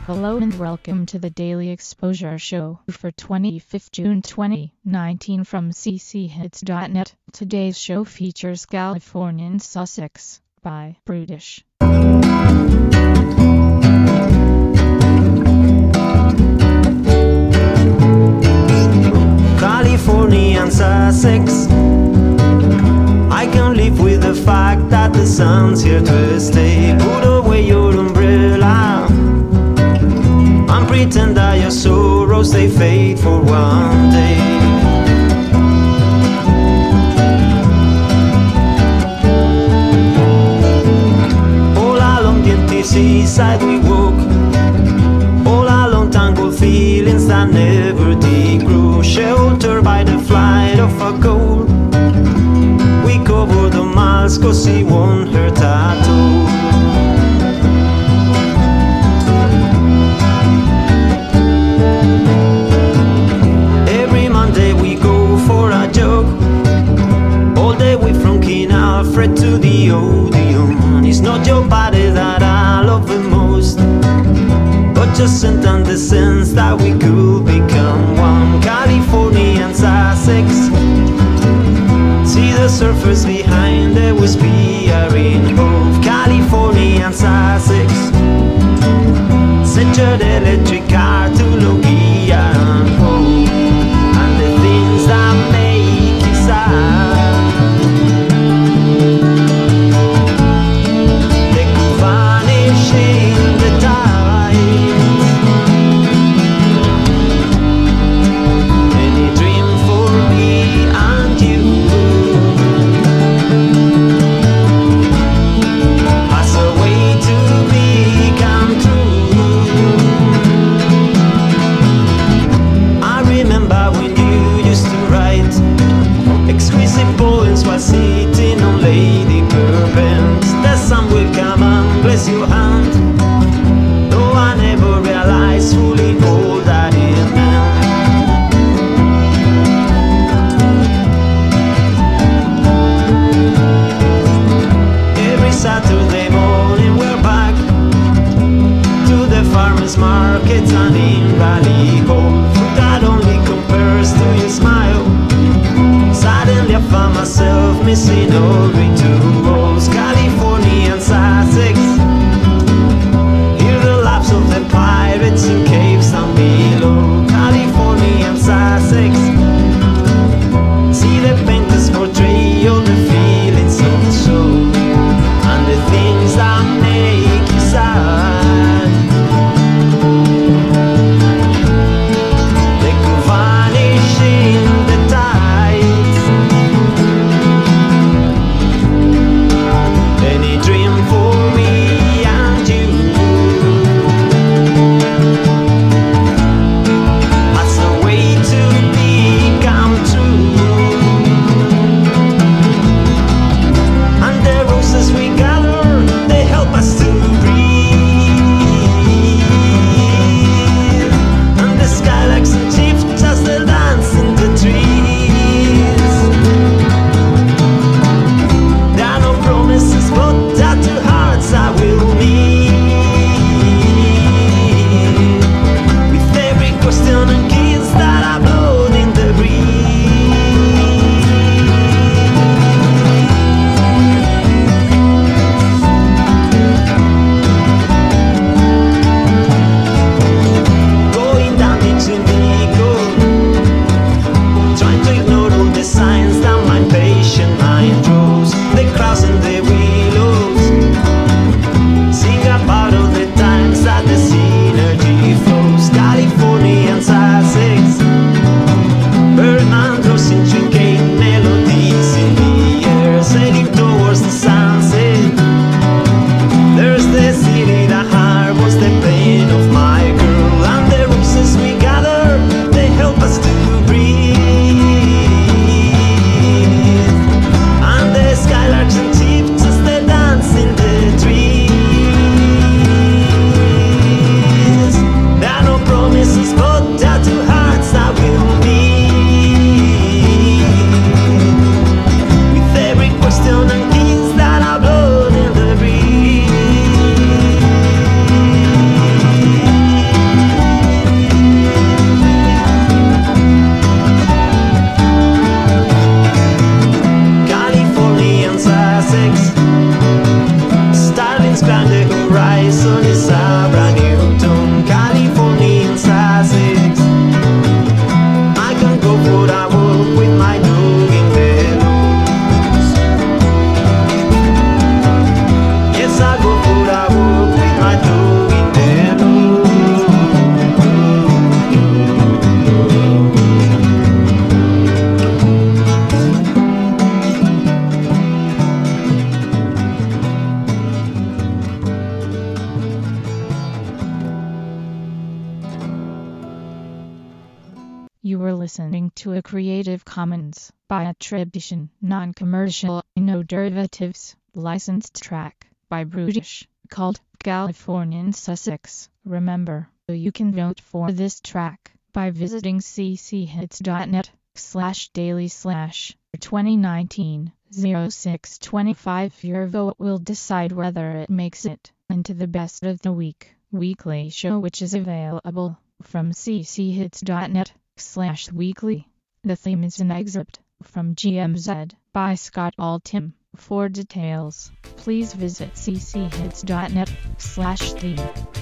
Hello and welcome to the Daily Exposure Show for 25th June 2019 from cchits.net. Today's show features Californian Sussex by Brutish. Californian Sussex, I can live with the fact that the sun's here to stay. Put away your umbrella and pretend that your sorrows they fade for one day. All along the empty seaside we walk, all along tangled feelings that never did grow. Sheltered by the flight of a cold, we cover the miles 'cause he won't hurt at all. Every Monday we go for a jog, all the way from King Alfred to the Odeon. It's not your body that I love the most, but just and the sense that we could become one. Californian Sussex, see the surface behind the wispy rainbow. Californian Sussex, set your electric car to low gear and hope, and the things that make you sad, they could vanish in the tide. Any dream for me and you as a way to become true. I remember when you used to write exquisite poems while sitting on Lady Bourbons. The sun will come and bless your hand, though I never realized fully all that it meant. Every Saturday morning we're back to the farmers markets and in Rally Hall. Fruit that only compares to your smile. Suddenly I found myself missing all rituals. Californian Sussex, hear the laps of the pirates in caves down below. Californian Sussex, see the painters portray all the feelings of the soul and the things that make you sad. They could vanish in the tides. listening to a Creative Commons by attribution, non-commercial, no derivatives, licensed track by Brutish, called Californian Sussex. Remember, you can vote for this track by visiting cchits.net/daily/2019-0625. Your vote will decide whether it makes it into the Best of the Week weekly show, which is available from cchits.net/weekly. The theme is an excerpt from GMZ by Scott Altham. For details, please visit cchits.net/theme.